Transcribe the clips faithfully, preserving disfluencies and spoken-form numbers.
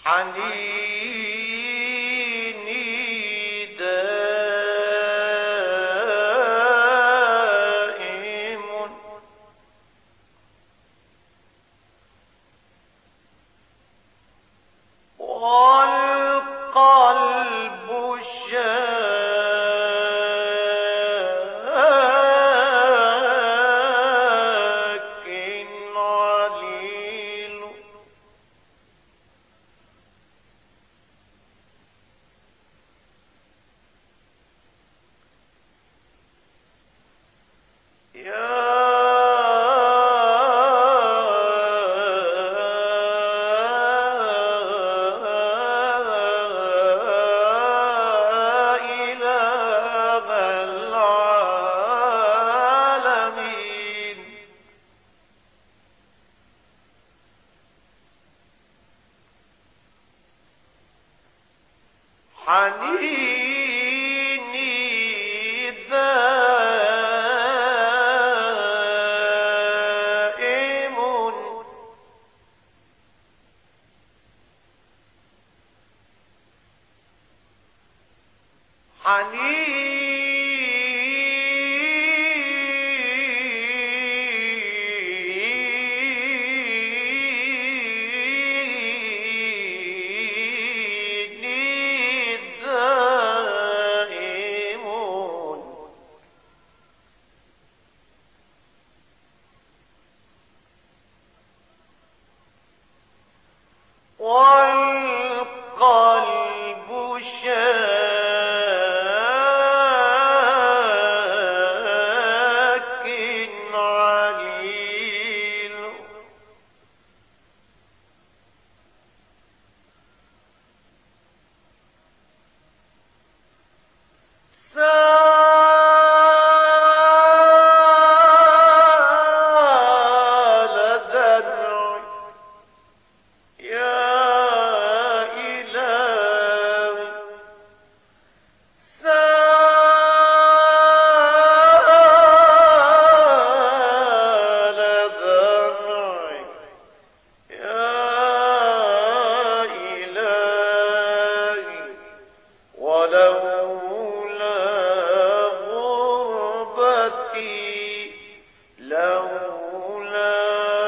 حنيني دائم والقلب شاك عليل يا إله العالمين حنيني دائم حنيني دائم والقلب شاك عليل سال دمعي يا إلهي سال دمعي يا إلهي ولولا غربتي لولا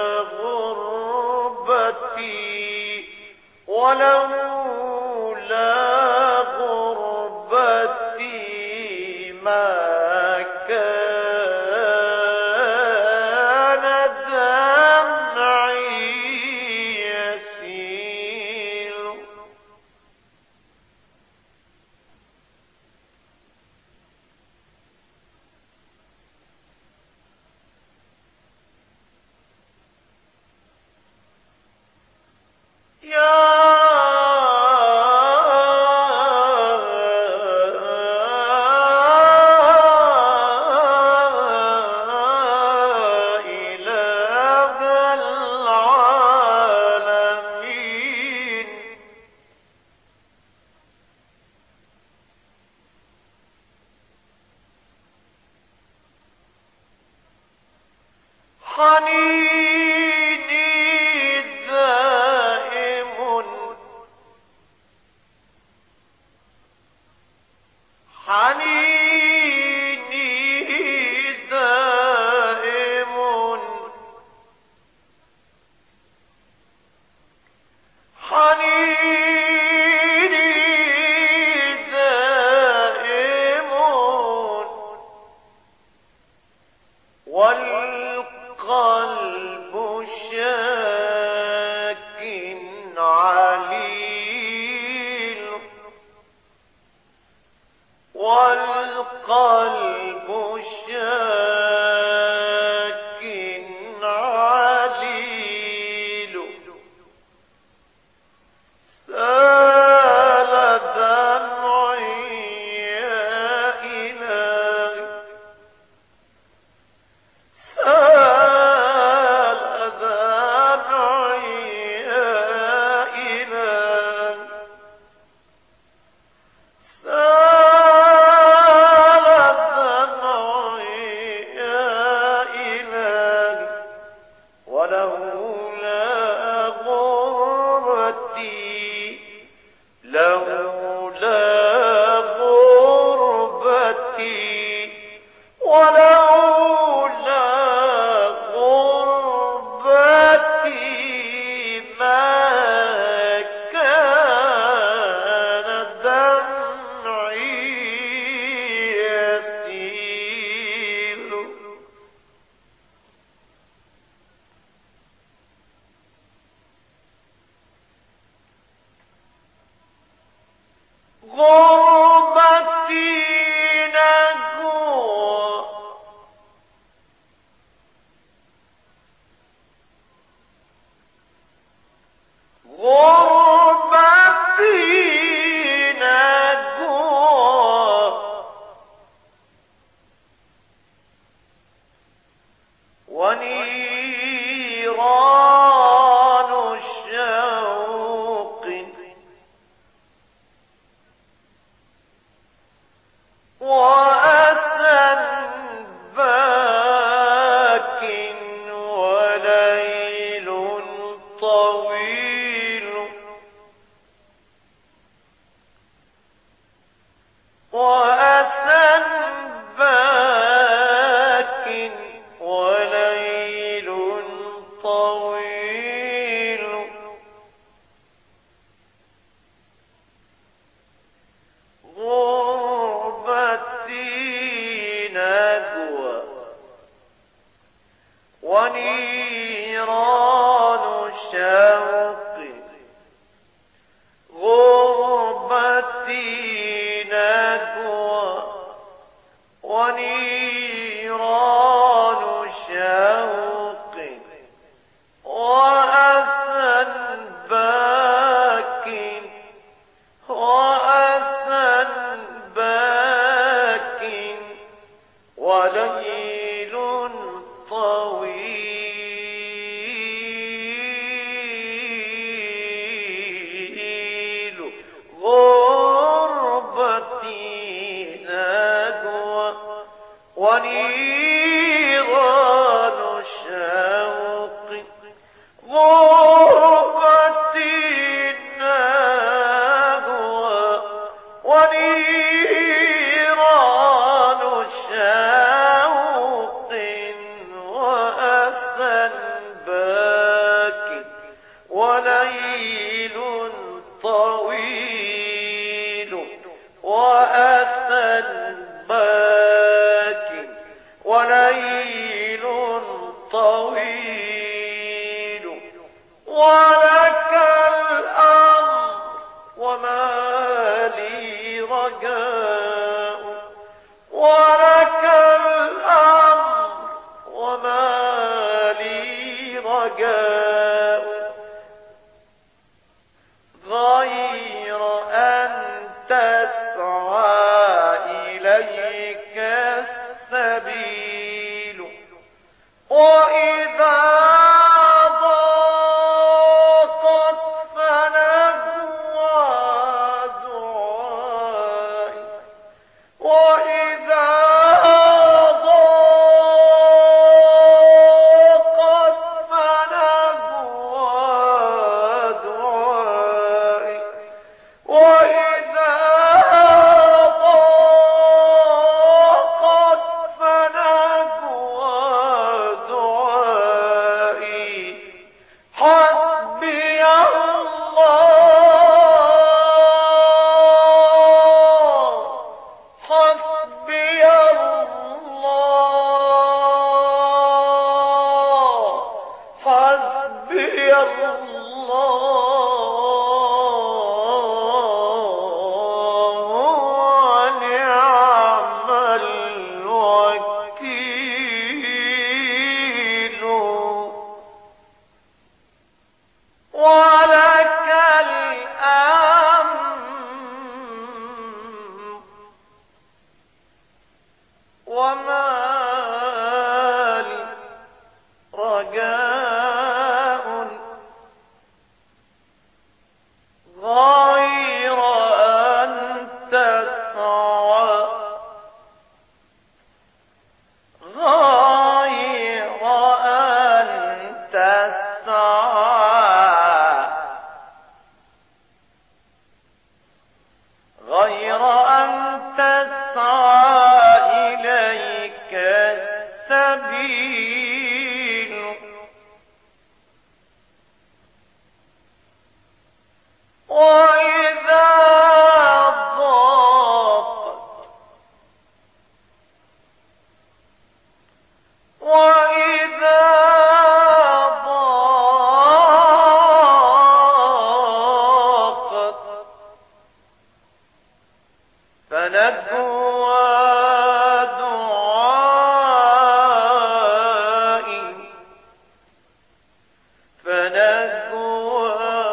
غربتي ولولا غربتي ما كان دمعي يسيل يا إله العالمين حنيني دائم حنيني دائم حنيني دائم والقلب شاك عليل والقلب شاك عليل سال دمعي يا إلهي سال دمعي يا إلهي سال دمعي يا إلهي ولولا غربتي لولا غربتي ولولا غربتي ما كان دمعي يسيل غربتي نجوى غربتي نجوى ونيران الشوق وأسى باك وليل طويل وأسى باك وليل طويل غربتي نجوى ونيران شوق غربتي نجوى ونيران شوق وأسى باك وأسى باك وليل طويل غربتي نجوى ونيران الشوق غربتي نجوى ونيران شوق وأسى باك وليل طويل وأسى باك وليل طويل ولك الأمر وما لي رجاء ولك الأمر وما لي رجاء غير أن تسعى إليك السبيل وإذا ضاقت فنجوى دعائي وإذا ضاقت فنجوى دعائي وإذا ضاقت فنجوى دعائي حسبي الله حسبي الله حسبي الله ونعم الوكيل ولك الأمر وما لي رجاء غير أن تسعى غير أن تسعى وإذا ضاقت وإذا ضاقت فنجوى دعائي فنجوى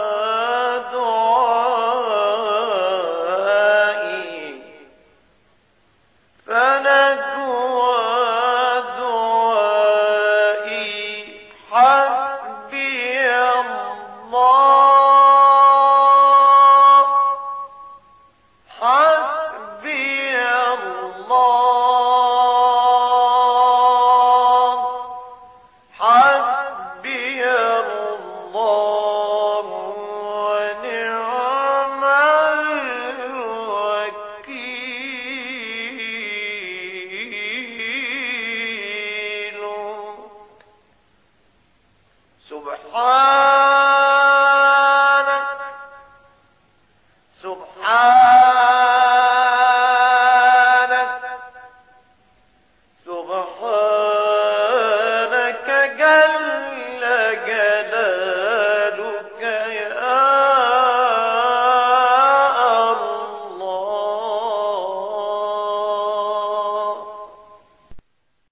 دعائي فنجوى دعائي حسبي الله